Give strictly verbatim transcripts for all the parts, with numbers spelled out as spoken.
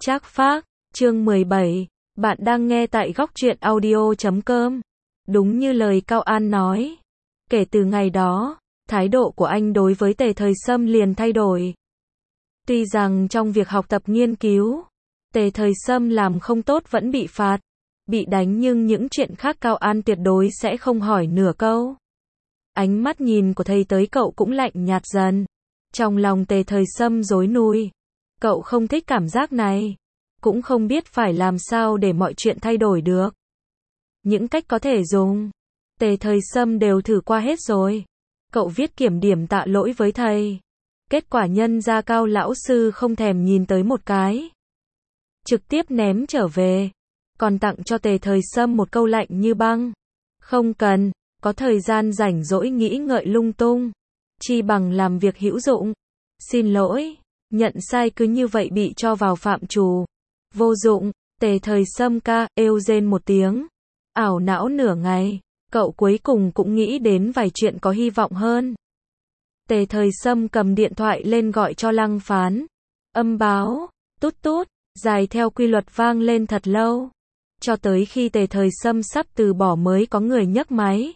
Trác Phác, chương mười bảy, bạn đang nghe tại góc truyện audio chấm com. Đúng như lời Cao An nói, kể từ ngày đó, thái độ của anh đối với Tề Thời Sâm liền thay đổi. Tuy rằng trong việc học tập nghiên cứu, Tề Thời Sâm làm không tốt vẫn bị phạt, bị đánh, nhưng những chuyện khác Cao An tuyệt đối sẽ không hỏi nửa câu. Ánh mắt nhìn của thầy tới cậu cũng lạnh nhạt dần. Trong lòng Tề Thời Sâm rối nùi. Cậu không thích cảm giác này, cũng không biết phải làm sao để mọi chuyện thay đổi được. Những cách có thể dùng, Tề Thời Sâm đều thử qua hết rồi. Cậu viết kiểm điểm tạ lỗi với thầy. Kết quả nhân ra Cao lão sư không thèm nhìn tới một cái, trực tiếp ném trở về. Còn tặng cho Tề Thời Sâm một câu lạnh như băng: không cần, có thời gian rảnh rỗi nghĩ ngợi lung tung, chi bằng làm việc hữu dụng. Xin lỗi, nhận sai cứ như vậy bị cho vào phạm trù vô dụng. Tề Thời Sâm ca êu rên một tiếng, ảo não nửa ngày, cậu cuối cùng cũng nghĩ đến vài chuyện có hy vọng hơn. Tề Thời Sâm cầm điện thoại lên gọi cho Lăng Phán. Âm báo tút tút dài theo quy luật vang lên thật lâu, cho tới khi Tề Thời Sâm sắp từ bỏ mới có người nhấc máy.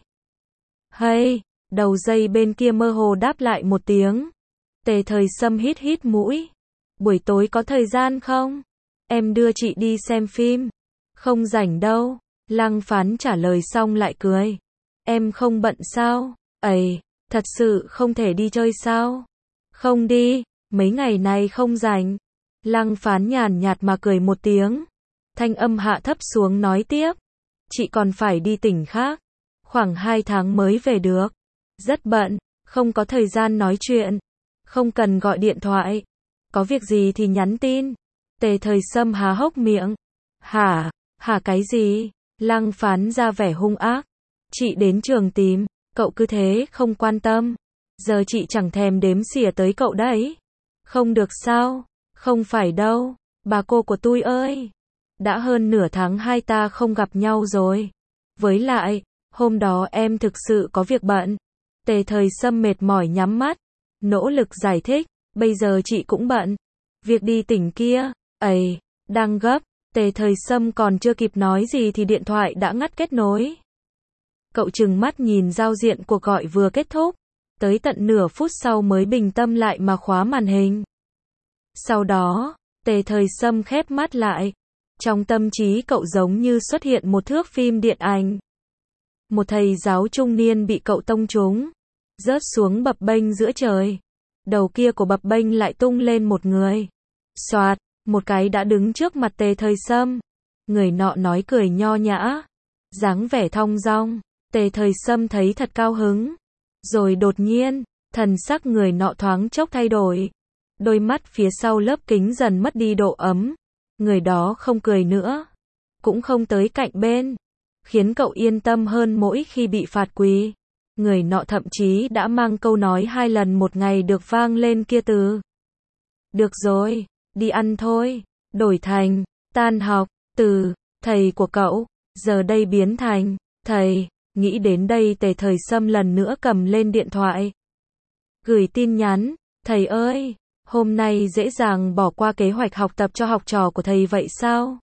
Hey, đầu dây bên kia mơ hồ đáp lại một tiếng. Tề Thời Sâm hít hít mũi. Buổi tối có thời gian không? Em đưa chị đi xem phim. Không rảnh đâu. Lăng Phán trả lời xong lại cười. Em không bận sao? Ây, thật sự không thể đi chơi sao? Không đi, mấy ngày này không rảnh. Lăng Phán nhàn nhạt mà cười một tiếng. Thanh âm hạ thấp xuống nói tiếp. Chị còn phải đi tỉnh khác. Khoảng hai tháng mới về được. Rất bận, không có thời gian nói chuyện. Không cần gọi điện thoại. Có việc gì thì nhắn tin. Tề Thời Sâm há hốc miệng. Hả? Hả cái gì? Lăng Phán ra vẻ hung ác. Chị đến trường tìm, cậu cứ thế không quan tâm. Giờ chị chẳng thèm đếm xỉa tới cậu đấy. Không được sao? Không phải đâu. Bà cô của tôi ơi. Đã hơn nửa tháng hai ta không gặp nhau rồi. Với lại, hôm đó em thực sự có việc bận. Tề Thời Sâm mệt mỏi nhắm mắt, nỗ lực giải thích. Bây giờ chị cũng bận. Việc đi tỉnh kia, ầy, đang gấp. Tề Thời Sâm còn chưa kịp nói gì thì điện thoại đã ngắt kết nối. Cậu trừng mắt nhìn giao diện cuộc gọi vừa kết thúc. Tới tận nửa phút sau mới bình tâm lại mà khóa màn hình. Sau đó, Tề Thời Sâm khép mắt lại. Trong tâm trí cậu giống như xuất hiện một thước phim điện ảnh. Một thầy giáo trung niên bị cậu tông trúng, rớt xuống bập bênh giữa trời. Đầu kia của bập bênh lại tung lên một người. Xoạt, một cái đã đứng trước mặt Tề Thời Sâm. Người nọ nói cười nho nhã, dáng vẻ thong dong. Tề Thời Sâm thấy thật cao hứng. Rồi đột nhiên, thần sắc người nọ thoáng chốc thay đổi. Đôi mắt phía sau lớp kính dần mất đi độ ấm. Người đó không cười nữa, cũng không tới cạnh bên, khiến cậu yên tâm hơn mỗi khi bị phạt quỳ. Người nọ thậm chí đã mang câu nói hai lần một ngày được vang lên kia từ. Được rồi, đi ăn thôi. Đổi thành, tan học, từ, thầy của cậu, giờ đây biến thành, thầy. Nghĩ đến đây Tề Thời Sâm lần nữa cầm lên điện thoại. Gửi tin nhắn, thầy ơi, hôm nay dễ dàng bỏ qua kế hoạch học tập cho học trò của thầy vậy sao?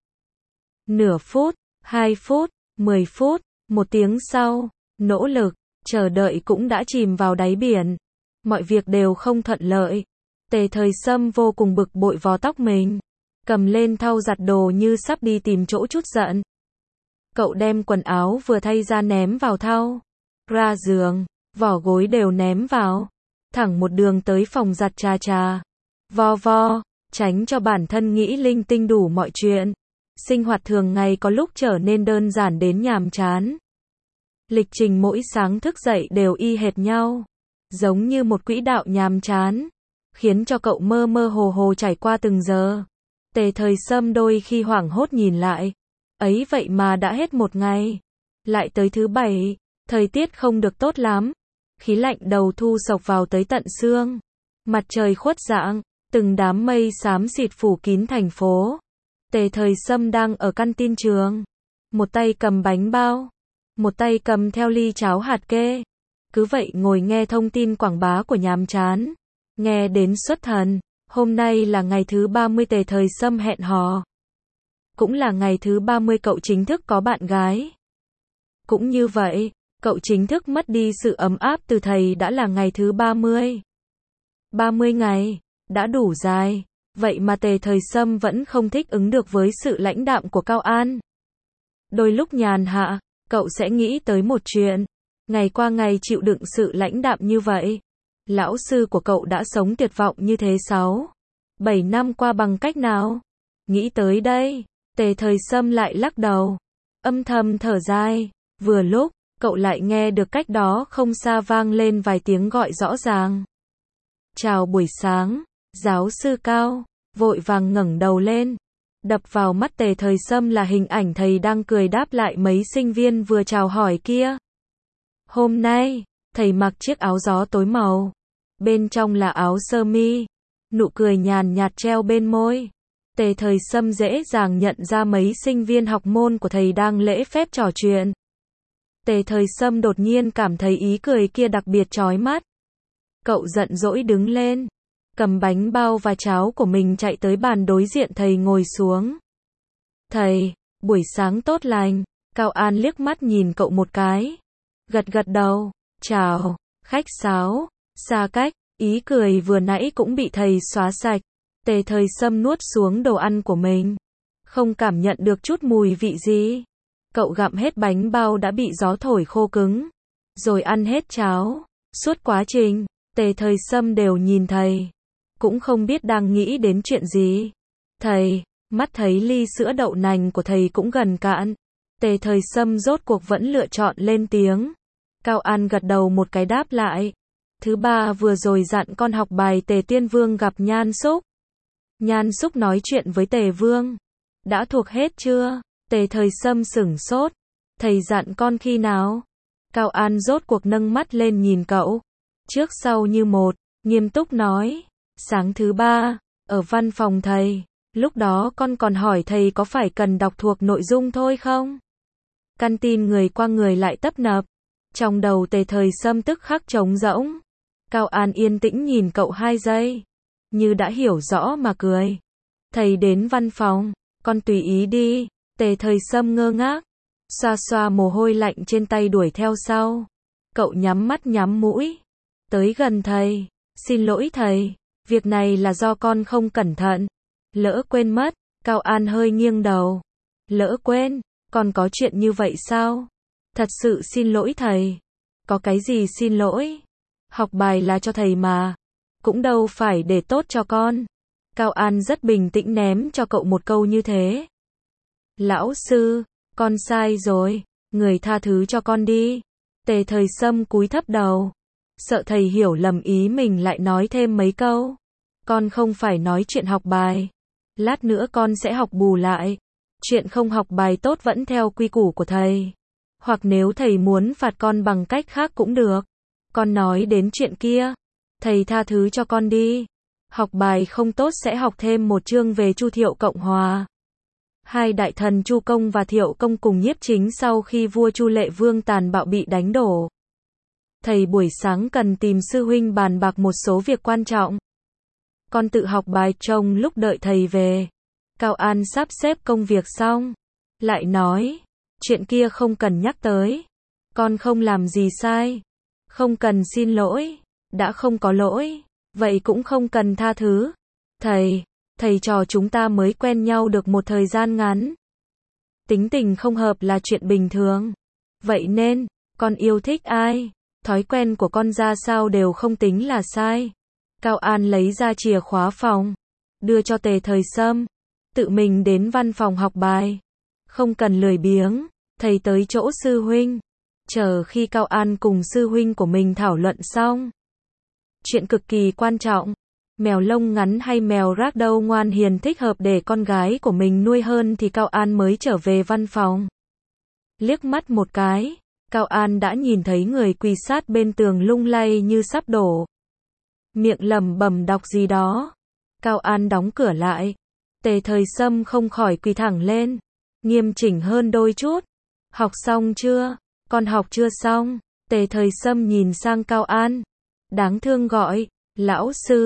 Nửa phút, hai phút, mười phút, một tiếng sau, nỗ lực, chờ đợi cũng đã chìm vào đáy biển. Mọi việc đều không thuận lợi. Tề Thời Sâm vô cùng bực bội vò tóc mình, cầm lên thau giặt đồ như sắp đi tìm chỗ trút giận. Cậu đem quần áo vừa thay ra ném vào thau, ra giường, vỏ gối đều ném vào, thẳng một đường tới phòng giặt trà trà. Vo vo, tránh cho bản thân nghĩ linh tinh đủ mọi chuyện. Sinh hoạt thường ngày có lúc trở nên đơn giản đến nhàm chán. Lịch trình mỗi sáng thức dậy đều y hệt nhau, giống như một quỹ đạo nhàm chán, khiến cho cậu mơ mơ hồ hồ trải qua từng giờ. Tề Thời Sâm đôi khi hoảng hốt nhìn lại, ấy vậy mà đã hết một ngày. Lại tới thứ bảy, thời tiết không được tốt lắm, khí lạnh đầu thu xộc vào tới tận xương. Mặt trời khuất dạng, từng đám mây xám xịt phủ kín thành phố. Tề Thời Sâm đang ở căn tin trường, một tay cầm bánh bao, một tay cầm theo ly cháo hạt kê. Cứ vậy ngồi nghe thông tin quảng bá của nhàm chán, nghe đến xuất thần. Hôm nay là ngày thứ ba mươi Tề Thời Sâm hẹn hò. Cũng là ngày thứ ba mươi cậu chính thức có bạn gái. Cũng như vậy, cậu chính thức mất đi sự ấm áp từ thầy đã là ngày thứ ba mươi. ba mươi ngày, đã đủ dài, vậy mà Tề Thời Sâm vẫn không thích ứng được với sự lãnh đạm của Cao An. Đôi lúc nhàn hạ, cậu sẽ nghĩ tới một chuyện. Ngày qua ngày chịu đựng sự lãnh đạm như vậy. Lão sư của cậu đã sống tuyệt vọng như thế sáu, bảy năm qua bằng cách nào? Nghĩ tới đây, Tề Thời Sâm lại lắc đầu, âm thầm thở dài. Vừa lúc, cậu lại nghe được cách đó không xa vang lên vài tiếng gọi rõ ràng. Chào buổi sáng, giáo sư Cao, vội vàng ngẩng đầu lên. Đập vào mắt Tề Thời Sâm là hình ảnh thầy đang cười đáp lại mấy sinh viên vừa chào hỏi kia. Hôm nay, thầy mặc chiếc áo gió tối màu. Bên trong là áo sơ mi. Nụ cười nhàn nhạt treo bên môi. Tề Thời Sâm dễ dàng nhận ra mấy sinh viên học môn của thầy đang lễ phép trò chuyện. Tề Thời Sâm đột nhiên cảm thấy ý cười kia đặc biệt chói mắt. Cậu giận dỗi đứng lên, cầm bánh bao và cháo của mình chạy tới bàn đối diện thầy ngồi xuống. Thầy, buổi sáng tốt lành. Cao An liếc mắt nhìn cậu một cái. Gật gật đầu, chào, khách sáo, xa cách, ý cười vừa nãy cũng bị thầy xóa sạch. Tề Thời Sâm nuốt xuống đồ ăn của mình. Không cảm nhận được chút mùi vị gì. Cậu gặm hết bánh bao đã bị gió thổi khô cứng. Rồi ăn hết cháo. Suốt quá trình, Tề Thời Sâm đều nhìn thầy. Cũng không biết đang nghĩ đến chuyện gì. Thầy, mắt thấy ly sữa đậu nành của thầy cũng gần cạn. Tề Thời Sâm rốt cuộc vẫn lựa chọn lên tiếng. Cao An gật đầu một cái đáp lại. Thứ ba vừa rồi dặn con học bài Tề Tiên Vương gặp Nhan Xúc. Nhan Xúc nói chuyện với Tề Vương. Đã thuộc hết chưa? Tề Thời Sâm sửng sốt. Thầy dặn con khi nào? Cao An rốt cuộc nâng mắt lên nhìn cậu. Trước sau như một, nghiêm túc nói. Sáng thứ ba, ở văn phòng thầy. Lúc đó con còn hỏi thầy có phải cần đọc thuộc nội dung thôi không? Căn tin người qua người lại tấp nập. Trong đầu Tề Thời Sâm tức khắc trống rỗng. Cao An yên tĩnh nhìn cậu hai giây. Như đã hiểu rõ mà cười. Thầy đến văn phòng, con tùy ý đi. Tề Thời Sâm ngơ ngác. Xoa xoa mồ hôi lạnh trên tay đuổi theo sau. Cậu nhắm mắt nhắm mũi. Tới gần thầy. Xin lỗi thầy. Việc này là do con không cẩn thận. Lỡ quên mất. Cao An hơi nghiêng đầu. Lỡ quên. Còn có chuyện như vậy sao? Thật sự xin lỗi thầy. Có cái gì xin lỗi? Học bài là cho thầy mà. Cũng đâu phải để tốt cho con. Cao An rất bình tĩnh ném cho cậu một câu như thế. Lão sư, con sai rồi. Người tha thứ cho con đi. Tề Thời Sâm cúi thấp đầu. Sợ thầy hiểu lầm ý mình lại nói thêm mấy câu. Con không phải nói chuyện học bài. Lát nữa con sẽ học bù lại. Chuyện không học bài tốt vẫn theo quy củ của thầy. Hoặc nếu thầy muốn phạt con bằng cách khác cũng được. Con nói đến chuyện kia. Thầy tha thứ cho con đi. Học bài không tốt sẽ học thêm một chương về Chu Thiệu Cộng Hòa. Hai đại thần Chu Công và Thiệu Công cùng nhiếp chính sau khi vua Chu Lệ Vương tàn bạo bị đánh đổ. Thầy buổi sáng cần tìm sư huynh bàn bạc một số việc quan trọng. Con tự học bài trông lúc đợi thầy về. Cao An sắp xếp công việc xong. Lại nói. Chuyện kia không cần nhắc tới. Con không làm gì sai. Không cần xin lỗi. Đã không có lỗi. Vậy cũng không cần tha thứ. Thầy. Thầy trò chúng ta mới quen nhau được một thời gian ngắn. Tính tình không hợp là chuyện bình thường. Vậy nên, con yêu thích ai? Thói quen của con ra sao đều không tính là sai. Cao An lấy ra chìa khóa phòng. Đưa cho Tề Thời Sâm. Tự mình đến văn phòng học bài. Không cần lười biếng. Thầy tới chỗ sư huynh. Chờ khi Cao An cùng sư huynh của mình thảo luận xong. Chuyện cực kỳ quan trọng. Mèo lông ngắn hay mèo ragdoll ngoan hiền thích hợp để con gái của mình nuôi hơn thì Cao An mới trở về văn phòng. Liếc mắt một cái, Cao An đã nhìn thấy người quỳ sát bên tường lung lay như sắp đổ. Miệng lẩm bẩm đọc gì đó. Cao An đóng cửa lại. Tề Thời Sâm không khỏi quỳ thẳng lên. Nghiêm chỉnh hơn đôi chút. Học xong chưa? Con học chưa xong. Tề Thời Sâm nhìn sang Cao An. Đáng thương gọi. Lão sư.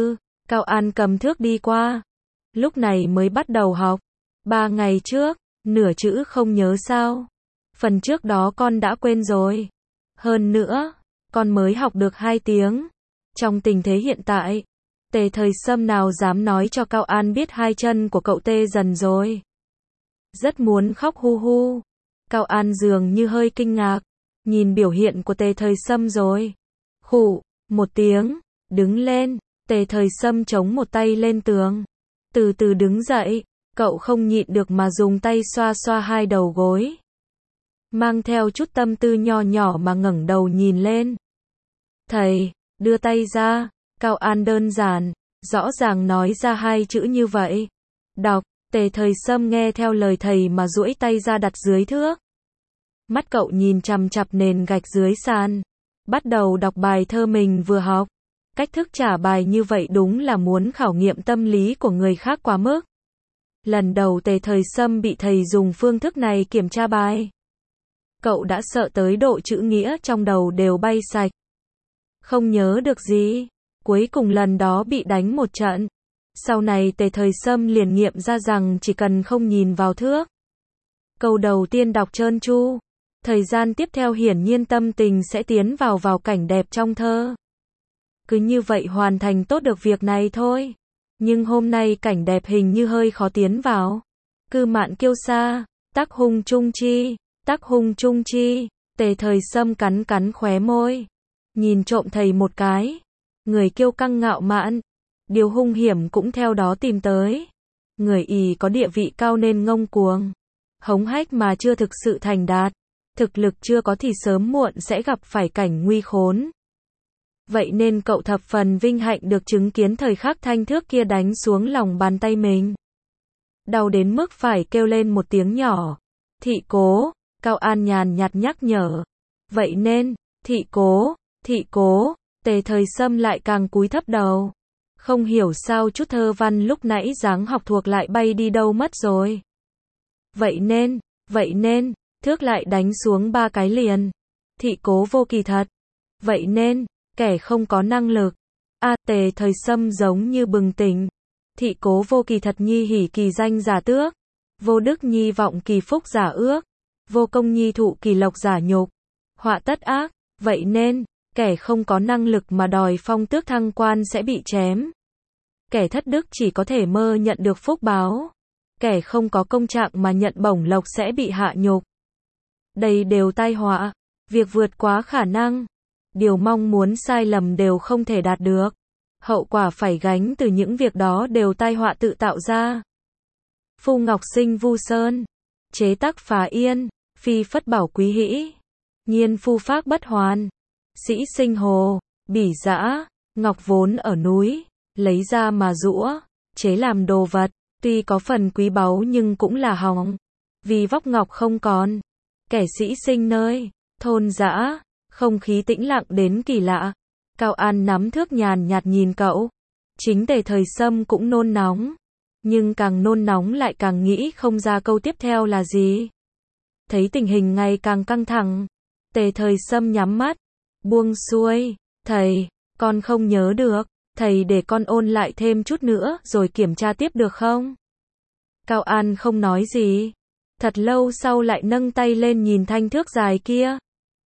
Cao An cầm thước đi qua. Lúc này mới bắt đầu học. Ba ngày trước, nửa chữ không nhớ sao? Phần trước đó con đã quên rồi. Hơn nữa, con mới học được hai tiếng. Trong tình thế hiện tại, Tề Thời Sâm nào dám nói cho Cao An biết hai chân của cậu tê dần rồi. Rất muốn khóc hu hu. Cao An dường như hơi kinh ngạc, nhìn biểu hiện của Tề Thời Sâm rồi. Khụ, một tiếng, đứng lên, Tề Thời Sâm chống một tay lên tường. Từ từ đứng dậy, cậu không nhịn được mà dùng tay xoa xoa hai đầu gối. Mang theo chút tâm tư nho nhỏ mà ngẩng đầu nhìn lên. Thầy, đưa tay ra. Cao An đơn giản, rõ ràng nói ra hai chữ như vậy. Đọc, Tề Thời Sâm nghe theo lời thầy mà duỗi tay ra đặt dưới thước. Mắt cậu nhìn chằm chằm nền gạch dưới sàn. Bắt đầu đọc bài thơ mình vừa học. Cách thức trả bài như vậy đúng là muốn khảo nghiệm tâm lý của người khác quá mức. Lần đầu Tề Thời Sâm bị thầy dùng phương thức này kiểm tra bài. Cậu đã sợ tới độ chữ nghĩa trong đầu đều bay sạch. Không nhớ được gì. Cuối cùng lần đó bị đánh một trận. Sau này Tề Thời Sâm liền nghiệm ra rằng chỉ cần không nhìn vào thước. Câu đầu tiên đọc trơn tru. Thời gian tiếp theo hiển nhiên tâm tình sẽ tiến vào vào cảnh đẹp trong thơ. Cứ như vậy hoàn thành tốt được việc này thôi. Nhưng hôm nay cảnh đẹp hình như hơi khó tiến vào. Cư mạn kiêu sa, tác hung trung chi, tác hung trung chi. Tề Thời Sâm cắn cắn khóe môi. Nhìn trộm thầy một cái. Người kiêu căng ngạo mạn. Điều hung hiểm cũng theo đó tìm tới. Người ỷ có địa vị cao nên ngông cuồng. Hống hách mà chưa thực sự thành đạt. Thực lực chưa có thì sớm muộn sẽ gặp phải cảnh nguy khốn. Vậy nên cậu thập phần vinh hạnh được chứng kiến thời khắc thanh thước kia đánh xuống lòng bàn tay mình. Đau đến mức phải kêu lên một tiếng nhỏ. Thị cố, Cao An nhàn nhạt nhắc nhở. Vậy nên, thị cố, thị cố, Tề Thời Sâm lại càng cúi thấp đầu. Không hiểu sao chút thơ văn lúc nãy dáng học thuộc lại bay đi đâu mất rồi. Vậy nên, vậy nên, thước lại đánh xuống ba cái liền. Thị cố vô kỳ thật. Vậy nên, kẻ không có năng lực. A Tề Thời Sâm giống như bừng tỉnh. Thị cố vô kỳ thật nhi hỉ kỳ danh giả tước. Vô đức nhi vọng kỳ phúc giả ước. Vô công nhi thụ kỳ lộc giả nhục. Họa tất ác. Vậy nên, kẻ không có năng lực mà đòi phong tước thăng quan sẽ bị chém. Kẻ thất đức chỉ có thể mơ nhận được phúc báo. Kẻ không có công trạng mà nhận bổng lộc sẽ bị hạ nhục. Đây đều tai họa. Việc vượt quá khả năng. Điều mong muốn sai lầm đều không thể đạt được. Hậu quả phải gánh từ những việc đó đều tai họa tự tạo ra. Phu Ngọc Sinh Vu Sơn. Chế tác Phá Yên. Phi phất bảo quý hĩ. Nhiên phu phác bất hoàn. Sĩ sinh hồ. Bỉ dã. Ngọc vốn ở núi. Lấy ra mà giũa. Chế làm đồ vật. Tuy có phần quý báu nhưng cũng là hỏng. Vì vóc ngọc không còn. Kẻ sĩ sinh nơi. Thôn dã. Không khí tĩnh lặng đến kỳ lạ. Cao An nắm thước nhàn nhạt nhìn cậu. Chính Tề Thời Sâm cũng nôn nóng. Nhưng càng nôn nóng lại càng nghĩ không ra câu tiếp theo là gì. Thấy tình hình ngày càng căng thẳng. Tề Thời Sâm nhắm mắt. Buông xuôi. Thầy, con không nhớ được. Thầy để con ôn lại thêm chút nữa rồi kiểm tra tiếp được không? Cao An không nói gì. Thật lâu sau lại nâng tay lên nhìn thanh thước dài kia.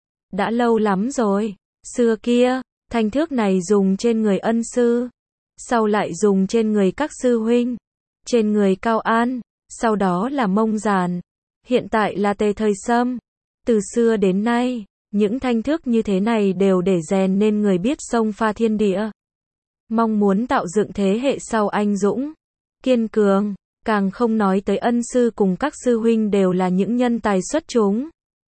Đã lâu lắm rồi. Xưa kia, thanh thước này dùng trên người ân sư. Sau lại dùng trên người các sư huynh. Trên người Cao An. Sau đó là Mông Giản. Hiện tại là Tề Thời Sâm. Từ xưa đến nay, những thanh thước như thế này đều để rèn nên người biết xông pha thiên địa. Mong muốn tạo dựng thế hệ sau anh dũng, kiên cường, càng không nói tới ân sư cùng các sư huynh đều là những nhân tài xuất chúng.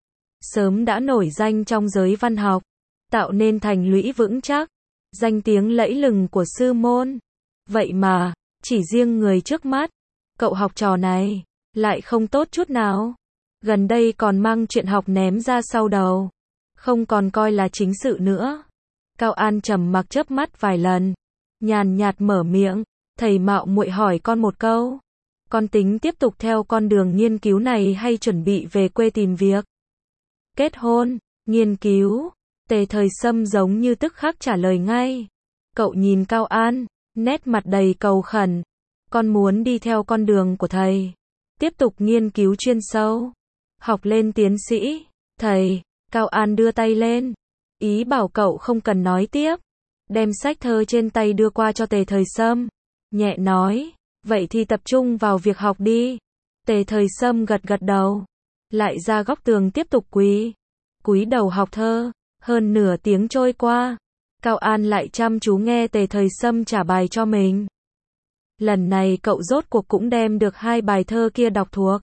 Sớm đã nổi danh trong giới văn học, tạo nên thành lũy vững chắc, danh tiếng lẫy lừng của sư môn. Vậy mà, chỉ riêng người trước mắt, cậu học trò này, lại không tốt chút nào. Gần đây còn mang chuyện học ném ra sau đầu, không còn coi là chính sự nữa. Cao An trầm mặc chớp mắt vài lần, nhàn nhạt mở miệng, thầy mạo muội hỏi con một câu. Con tính tiếp tục theo con đường nghiên cứu này hay chuẩn bị về quê tìm việc? Kết hôn, nghiên cứu, Tề Thời Sâm giống như tức khắc trả lời ngay. Cậu nhìn Cao An, nét mặt đầy cầu khẩn. Con muốn đi theo con đường của thầy. Tiếp tục nghiên cứu chuyên sâu. Học lên tiến sĩ. Thầy, Cao An đưa tay lên. Ý bảo cậu không cần nói tiếp. Đem sách thơ trên tay đưa qua cho Tề Thời Sâm. Nhẹ nói, vậy thì tập trung vào việc học đi. Tề Thời Sâm gật gật đầu. Lại ra góc tường tiếp tục quỳ. Cúi đầu học thơ. Hơn nửa tiếng trôi qua. Cao An lại chăm chú nghe Tề Thời Sâm trả bài cho mình. Lần này cậu rốt cuộc cũng đem được hai bài thơ kia đọc thuộc.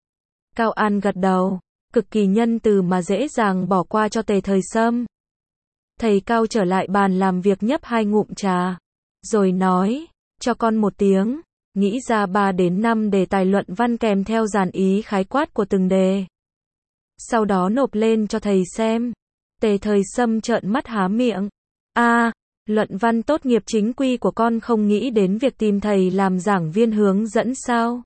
Cao An gật đầu, cực kỳ nhân từ mà dễ dàng bỏ qua cho Tề Thời Sâm. Thầy Cao trở lại bàn làm việc nhấp hai ngụm trà, rồi nói, cho con một tiếng, nghĩ ra ba đến năm đề tài luận văn kèm theo dàn ý khái quát của từng đề. Sau đó nộp lên cho thầy xem. Tề Thời Sâm trợn mắt há miệng. A, luận văn tốt nghiệp chính quy của con không nghĩ đến việc tìm thầy làm giảng viên hướng dẫn sao?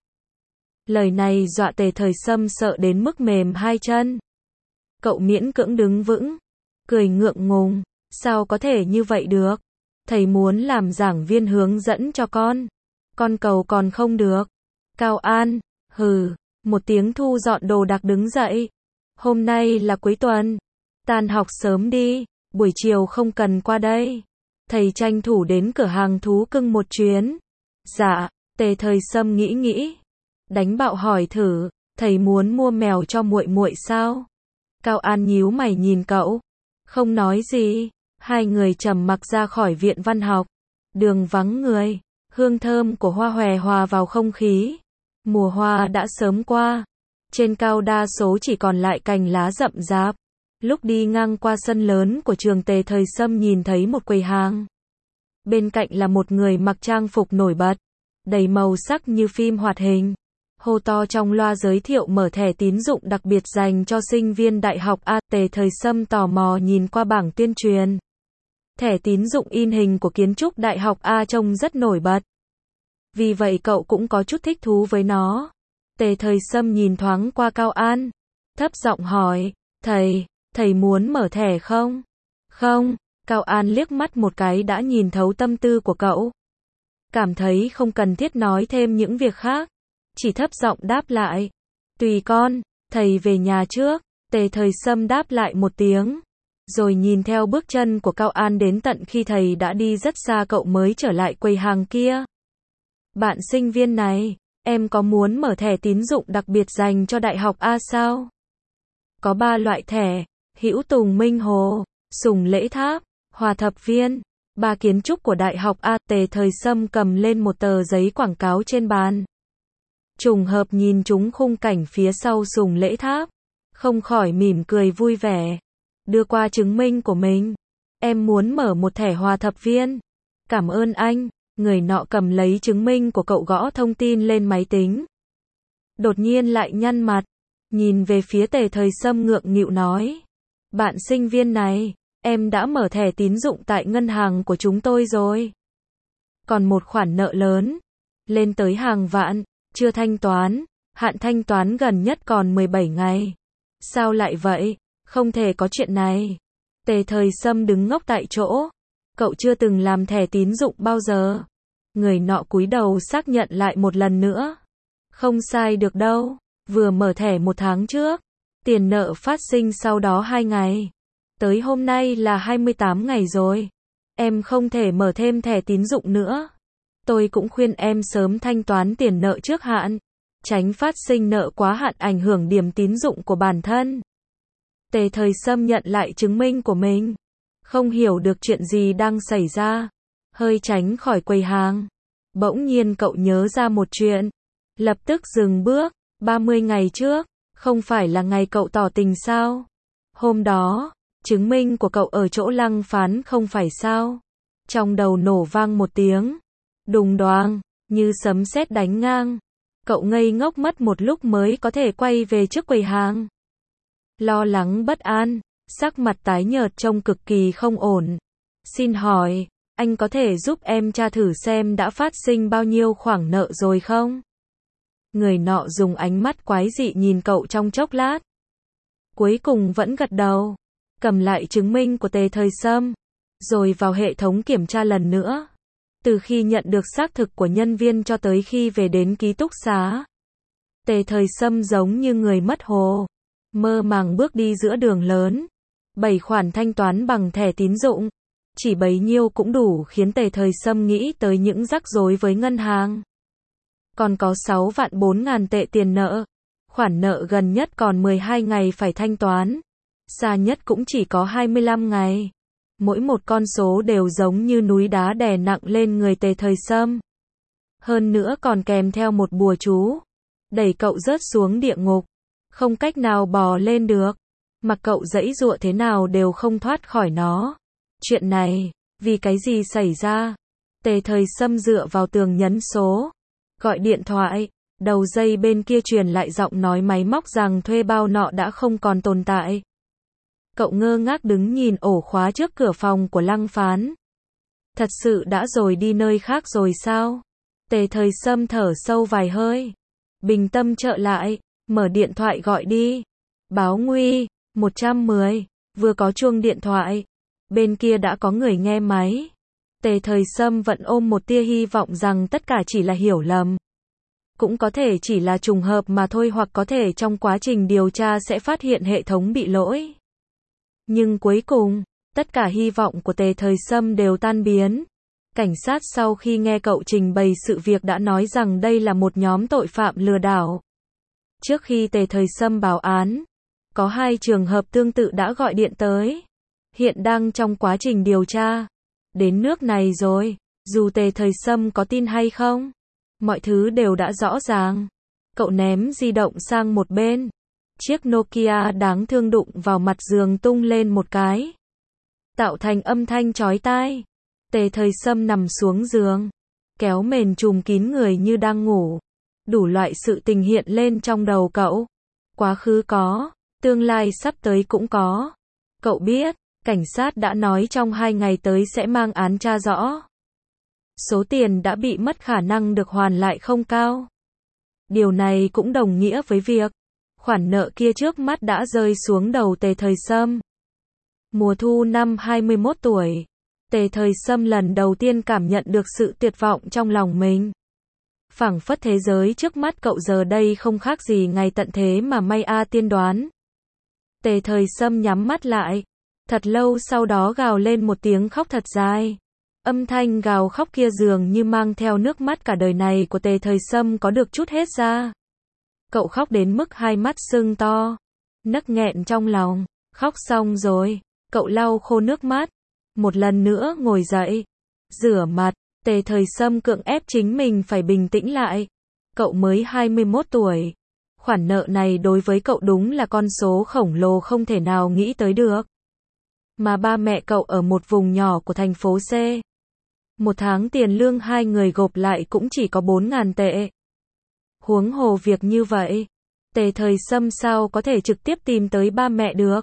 Lời này dọa Tề Thời Sâm sợ đến mức mềm hai chân. Cậu miễn cưỡng đứng vững, cười ngượng ngùng, sao có thể như vậy được? Thầy muốn làm giảng viên hướng dẫn cho con, con cầu còn không được. Cao An, hừ, một tiếng thu dọn đồ đạc đứng dậy. Hôm nay là cuối tuần, tan học sớm đi, buổi chiều không cần qua đây. Thầy tranh thủ đến cửa hàng thú cưng một chuyến. Dạ, Tề Thời Sâm nghĩ nghĩ, đánh bạo hỏi thử, thầy muốn mua mèo cho muội muội sao? Cao An nhíu mày nhìn cậu, không nói gì. Hai người trầm mặc ra khỏi viện văn học. Đường vắng người, hương thơm của hoa hòe hòa vào không khí. Mùa hoa đã sớm qua, trên cao đa số chỉ còn lại cành lá rậm rạp. Lúc đi ngang qua sân lớn của trường, Tề Thời Sâm nhìn thấy một quầy hàng. Bên cạnh là một người mặc trang phục nổi bật, đầy màu sắc như phim hoạt hình. Hô to trong loa giới thiệu mở thẻ tín dụng đặc biệt dành cho sinh viên đại học A. Tề Thời Sâm tò mò nhìn qua bảng tuyên truyền. Thẻ tín dụng in hình của kiến trúc đại học A trông rất nổi bật. Vì vậy cậu cũng có chút thích thú với nó. Tề Thời Sâm nhìn thoáng qua Cao An, thấp giọng hỏi, thầy, thầy muốn mở thẻ không? Không, Cao An liếc mắt một cái đã nhìn thấu tâm tư của cậu. Cảm thấy không cần thiết nói thêm những việc khác, chỉ thấp giọng đáp lại, tùy con, thầy về nhà trước. Tề Thời Sâm đáp lại một tiếng, rồi nhìn theo bước chân của Cao An đến tận khi thầy đã đi rất xa cậu mới trở lại quầy hàng kia. Bạn sinh viên này, em có muốn mở thẻ tín dụng đặc biệt dành cho đại học A sao? Có ba loại thẻ, Hữu Tùng Minh Hồ, Sùng Lễ Tháp, Hòa Thập Viên. Ba kiến trúc của đại học A. Tề Thời Sâm cầm lên một tờ giấy quảng cáo trên bàn. Trùng hợp nhìn chúng khung cảnh phía sau Sùng Lễ Tháp, không khỏi mỉm cười vui vẻ. Đưa qua chứng minh của mình. Em muốn mở một thẻ Hòa Thập Viên. Cảm ơn anh. Người nọ cầm lấy chứng minh của cậu, gõ thông tin lên máy tính. Đột nhiên lại nhăn mặt, nhìn về phía Tề Thời Sâm ngượng nghịu nói, bạn sinh viên này, em đã mở thẻ tín dụng tại ngân hàng của chúng tôi rồi. Còn một khoản nợ lớn, lên tới hàng vạn, chưa thanh toán, hạn thanh toán gần nhất còn mười bảy ngày. Sao lại vậy? Không thể có chuyện này. Tề Thời Sâm đứng ngốc tại chỗ. Cậu chưa từng làm thẻ tín dụng bao giờ. Người nọ cúi đầu xác nhận lại một lần nữa. Không sai được đâu. Vừa mở thẻ một tháng trước. Tiền nợ phát sinh sau đó hai ngày. Tới hôm nay là hai mươi tám ngày rồi. Em không thể mở thêm thẻ tín dụng nữa. Tôi cũng khuyên em sớm thanh toán tiền nợ trước hạn. Tránh phát sinh nợ quá hạn ảnh hưởng điểm tín dụng của bản thân. Tề Thời Sâm nhận lại chứng minh của mình. Không hiểu được chuyện gì đang xảy ra. Hơi tránh khỏi quầy hàng. Bỗng nhiên cậu nhớ ra một chuyện. Lập tức dừng bước. ba mươi ngày trước, không phải là ngày cậu tỏ tình sao? Hôm đó, chứng minh của cậu ở chỗ Lăng Phán không phải sao? Trong đầu nổ vang một tiếng. Đùng đoàng, như sấm sét đánh ngang. Cậu ngây ngốc mất một lúc mới có thể quay về trước quầy hàng. Lo lắng bất an, sắc mặt tái nhợt trông cực kỳ không ổn. Xin hỏi, anh có thể giúp em tra thử xem đã phát sinh bao nhiêu khoản nợ rồi không? Người nọ dùng ánh mắt quái dị nhìn cậu trong chốc lát. Cuối cùng vẫn gật đầu, cầm lại chứng minh của Tề Thời Sâm, rồi vào hệ thống kiểm tra lần nữa. Từ khi nhận được xác thực của nhân viên cho tới khi về đến ký túc xá, Tề Thời Sâm giống như người mất hồ, mơ màng bước đi giữa đường lớn. Bảy khoản thanh toán bằng thẻ tín dụng, chỉ bấy nhiêu cũng đủ khiến Tề Thời Sâm nghĩ tới những rắc rối với ngân hàng. Còn có sáu vạn bốn ngàn tệ tiền nợ, khoản nợ gần nhất còn mười hai ngày phải thanh toán, xa nhất cũng chỉ có hai mươi lăm ngày. Mỗi một con số đều giống như núi đá đè nặng lên người Tề Thời Sâm. Hơn nữa còn kèm theo một bùa chú, đẩy cậu rớt xuống địa ngục, không cách nào bò lên được. Mặc cậu giãy giụa thế nào đều không thoát khỏi nó. Chuyện này, vì cái gì xảy ra? Tề Thời Sâm dựa vào tường nhấn số, gọi điện thoại, đầu dây bên kia truyền lại giọng nói máy móc rằng thuê bao nọ đã không còn tồn tại. Cậu ngơ ngác đứng nhìn ổ khóa trước cửa phòng của Lăng Phán. Thật sự đã rồi đi nơi khác rồi sao? Tề Thời Sâm thở sâu vài hơi, bình tâm trở lại, mở điện thoại gọi đi. Báo nguy, một trăm mười, vừa có chuông điện thoại, bên kia đã có người nghe máy. Tề Thời Sâm vẫn ôm một tia hy vọng rằng tất cả chỉ là hiểu lầm. Cũng có thể chỉ là trùng hợp mà thôi, hoặc có thể trong quá trình điều tra sẽ phát hiện hệ thống bị lỗi. Nhưng cuối cùng, tất cả hy vọng của Tề Thời Sâm đều tan biến. Cảnh sát sau khi nghe cậu trình bày sự việc đã nói rằng đây là một nhóm tội phạm lừa đảo. Trước khi Tề Thời Sâm báo án, có hai trường hợp tương tự đã gọi điện tới. Hiện đang trong quá trình điều tra. Đến nước này rồi, dù Tề Thời Sâm có tin hay không, mọi thứ đều đã rõ ràng. Cậu ném di động sang một bên. Chiếc Nokia đáng thương đụng vào mặt giường tung lên một cái, tạo thành âm thanh chói tai. Tề Thời Sâm nằm xuống giường, kéo mền trùm kín người như đang ngủ. Đủ loại sự tình hiện lên trong đầu cậu. Quá khứ có, tương lai sắp tới cũng có. Cậu biết, cảnh sát đã nói trong hai ngày tới sẽ mang án tra rõ. Số tiền đã bị mất khả năng được hoàn lại không cao. Điều này cũng đồng nghĩa với việc khoản nợ kia trước mắt đã rơi xuống đầu Tề Thời Sâm. Mùa thu năm hai mươi mốt tuổi, Tề Thời Sâm lần đầu tiên cảm nhận được sự tuyệt vọng trong lòng mình. Phảng phất thế giới trước mắt cậu giờ đây không khác gì ngày tận thế mà may a tiên đoán. Tề Thời Sâm nhắm mắt lại, thật lâu sau đó gào lên một tiếng khóc thật dài. Âm thanh gào khóc kia dường như mang theo nước mắt cả đời này của Tề Thời Sâm có được trút hết ra. Cậu khóc đến mức hai mắt sưng to, nấc nghẹn trong lòng. Khóc xong rồi, cậu lau khô nước mắt, một lần nữa ngồi dậy, rửa mặt. Tề Thời Sâm cưỡng ép chính mình phải bình tĩnh lại. Cậu mới hai mươi mốt tuổi. Khoản nợ này đối với cậu đúng là con số khổng lồ không thể nào nghĩ tới được. Mà ba mẹ cậu ở một vùng nhỏ của thành phố C. Một tháng tiền lương hai người gộp lại cũng chỉ có bốn ngàn tệ. Huống hồ việc như vậy, Tề Thời Sâm sao có thể trực tiếp tìm tới ba mẹ được.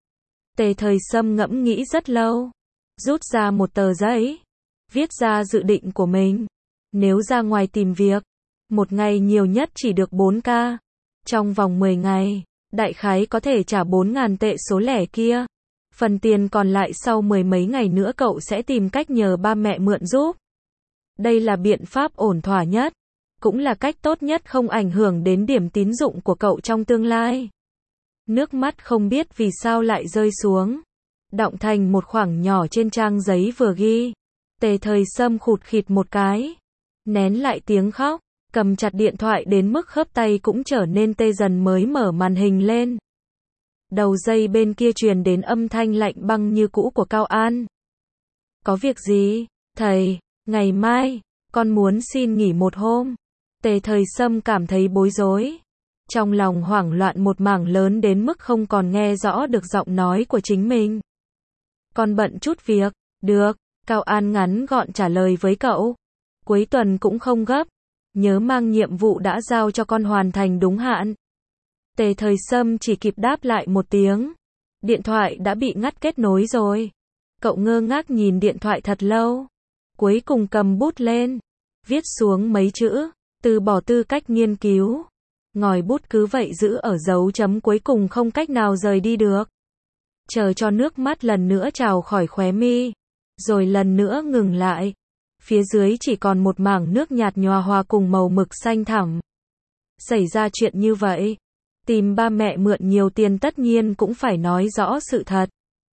Tề Thời Sâm ngẫm nghĩ rất lâu, rút ra một tờ giấy, viết ra dự định của mình. Nếu ra ngoài tìm việc, một ngày nhiều nhất chỉ được bốn ca. Trong vòng mười ngày, đại khái có thể trả bốn ngàn tệ số lẻ kia. Phần tiền còn lại sau mười mấy ngày nữa cậu sẽ tìm cách nhờ ba mẹ mượn giúp. Đây là biện pháp ổn thỏa nhất, cũng là cách tốt nhất không ảnh hưởng đến điểm tín dụng của cậu trong tương lai. Nước mắt không biết vì sao lại rơi xuống, đọng thành một khoảng nhỏ trên trang giấy vừa ghi. Tề Thời Sâm khụt khịt một cái, nén lại tiếng khóc, cầm chặt điện thoại đến mức khớp tay cũng trở nên tê dần mới mở màn hình lên. Đầu dây bên kia truyền đến âm thanh lạnh băng như cũ của Cao An. Có việc gì, thầy? Ngày mai, con muốn xin nghỉ một hôm. Tề Thời Sâm cảm thấy bối rối. Trong lòng hoảng loạn một mảng lớn đến mức không còn nghe rõ được giọng nói của chính mình. Con bận chút việc, được, Cao An ngắn gọn trả lời với cậu. Cuối tuần cũng không gấp, nhớ mang nhiệm vụ đã giao cho con hoàn thành đúng hạn. Tề Thời Sâm chỉ kịp đáp lại một tiếng. Điện thoại đã bị ngắt kết nối rồi. Cậu ngơ ngác nhìn điện thoại thật lâu. Cuối cùng cầm bút lên, viết xuống mấy chữ, từ bỏ tư cách nghiên cứu. Ngòi bút cứ vậy giữ ở dấu chấm cuối cùng không cách nào rời đi được. Chờ cho nước mắt lần nữa trào khỏi khóe mi, rồi lần nữa ngừng lại. phía dưới chỉ còn một mảng nước nhạt nhòa hòa cùng màu mực xanh thẳm. Xảy ra chuyện như vậy, tìm ba mẹ mượn nhiều tiền tất nhiên cũng phải nói rõ sự thật.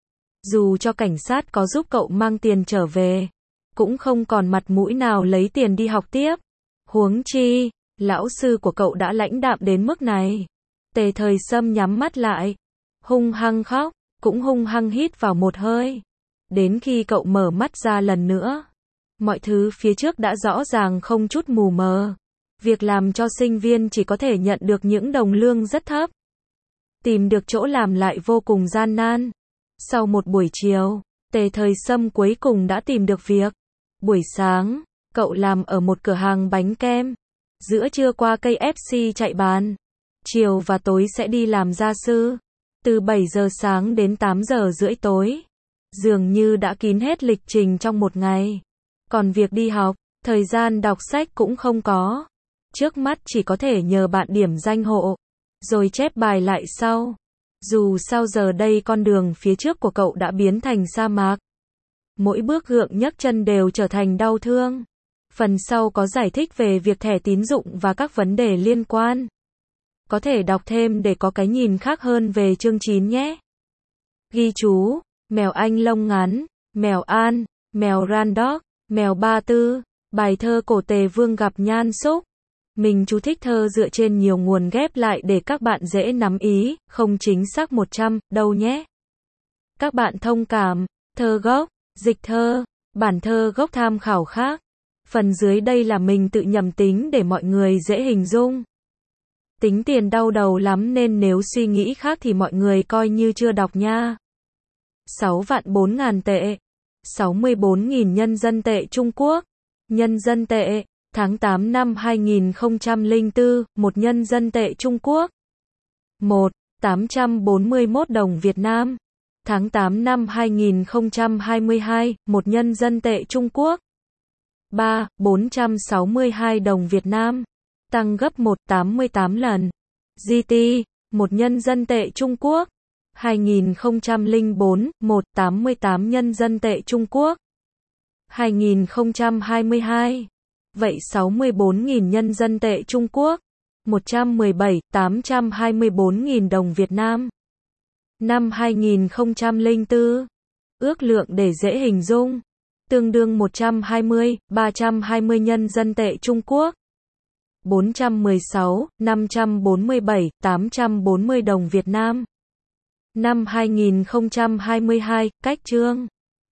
Dù cho cảnh sát có giúp cậu mang tiền trở về, cũng không còn mặt mũi nào lấy tiền đi học tiếp. Huống chi, lão sư của cậu đã lãnh đạm đến mức này. Tề Thời Sâm nhắm mắt lại, hung hăng khóc, cũng hung hăng hít vào một hơi. Đến khi cậu mở mắt ra lần nữa, mọi thứ phía trước đã rõ ràng không chút mù mờ. Việc làm cho sinh viên chỉ có thể nhận được những đồng lương rất thấp. Tìm được chỗ làm lại vô cùng gian nan. Sau một buổi chiều, Tề Thời Sâm cuối cùng đã tìm được việc. Buổi sáng, cậu làm ở một cửa hàng bánh kem. Giữa trưa qua cây ép xê chạy bán. Chiều và tối sẽ đi làm gia sư. Từ bảy giờ sáng đến tám giờ rưỡi tối. Dường như đã kín hết lịch trình trong một ngày. Còn việc đi học, thời gian đọc sách cũng không có. Trước mắt chỉ có thể nhờ bạn điểm danh hộ, rồi chép bài lại sau. Dù sao giờ đây con đường phía trước của cậu đã biến thành sa mạc. Mỗi bước gượng nhấc chân đều trở thành đau thương. Phần sau có giải thích về việc thẻ tín dụng và các vấn đề liên quan. Có thể đọc thêm để có cái nhìn khác hơn về chương chín nhé. Ghi chú, mèo Anh lông ngắn, mèo An, mèo Randog, mèo Ba Tư, bài thơ cổ Tề Vương gặp Nhan Xúc. Mình chú thích thơ dựa trên nhiều nguồn ghép lại để các bạn dễ nắm ý, không chính xác một trăm đâu nhé. Các bạn thông cảm, thơ gốc, dịch thơ, bản thơ gốc tham khảo khác. Phần dưới đây là mình tự nhầm tính để mọi người dễ hình dung. Tính tiền đau đầu lắm nên nếu suy nghĩ khác thì mọi người coi như chưa đọc nha. sáu vạn bốn ngàn tệ. sáu mươi bốn nghìn nhân dân tệ Trung Quốc. Nhân dân tệ, tháng tám năm hai nghìn không trăm lẻ bốn, một nhân dân tệ Trung Quốc. một. tám trăm bốn mươi mốt đồng Việt Nam. Tháng tám năm hai nghìn không trăm hai mươi hai, một nhân dân tệ Trung Quốc. ba. bốn trăm sáu mươi hai đồng Việt Nam. Tăng gấp một trăm tám mươi tám lần. giê tê, một nhân dân tệ Trung Quốc. hai nghìn không trăm lẻ bốn, một trăm tám mươi tám nhân dân tệ Trung Quốc. hai nghìn không trăm hai mươi hai. Vậy sáu mươi bốn nghìn nhân dân tệ Trung Quốc. một trăm mười bảy nghìn tám trăm hai mươi bốn nghìn đồng Việt Nam. Năm hai nghìn không trăm lẻ bốn. Ước lượng để dễ hình dung. Tương đương một trăm hai mươi, ba trăm hai mươi nhân dân tệ Trung Quốc. bốn trăm mười sáu, năm trăm bốn mươi bảy, tám trăm bốn mươi đồng Việt Nam. Năm hai nghìn không trăm hai mươi hai, cách chương.